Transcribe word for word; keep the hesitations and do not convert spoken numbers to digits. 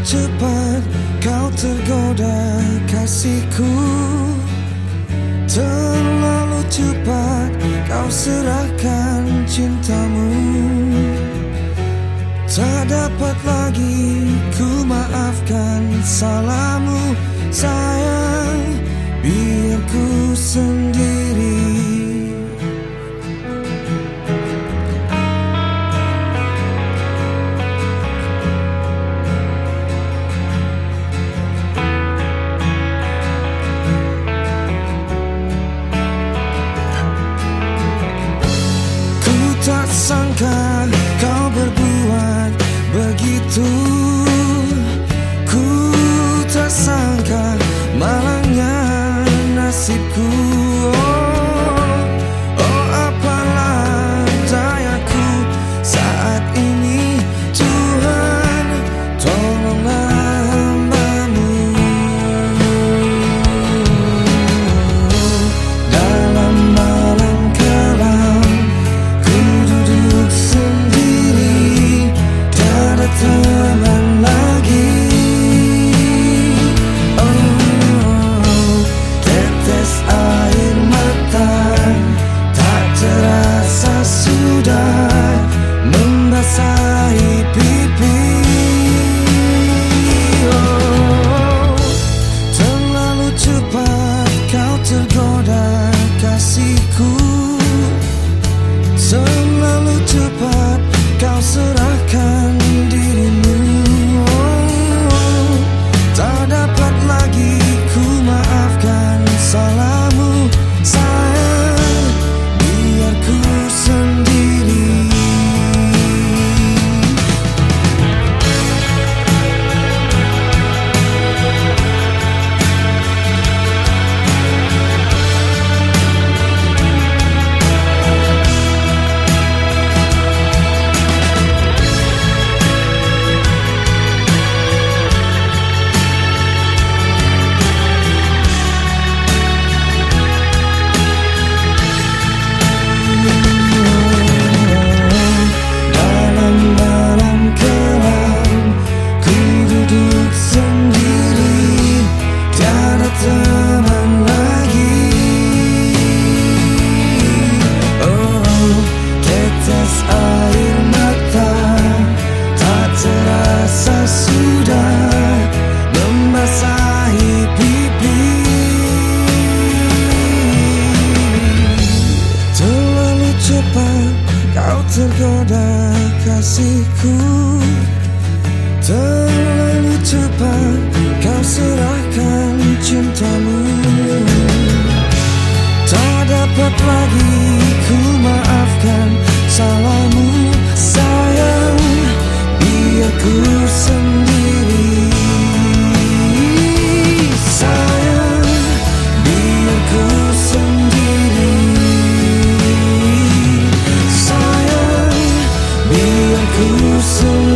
cepat kau tergoda kasihku, terlalu cepat kau serahkan cintamu. Tak dapat lagi ku maafkan salahmu sayang, biar ku sendiri. Tak sangka kau berbuat begitu, ku tak sangka malangnya nasibku. Oh, oh apalah dayaku saat ini, Tuhan tolonglah hamba-Mu. Dalam malam kelam sendiri, tiada teman lagi. Oh, tetes air mata tak terasa sudah membasahi pipi. Oh, terlalu cepat kau tergoda kasihku, terlalu cepat kau serahkan dirimu. Oh, tak dapat lagi ku maafkan salahmu sayang, biar ku sendiri. Kau tergoda kasihku, terlalu cepat kau serahkan cintamu. Tak dapat lagi ku maafkan salahmu sayang, biar ku sendiri. Sayang, biar ku sendiri. Biar ku sendiri.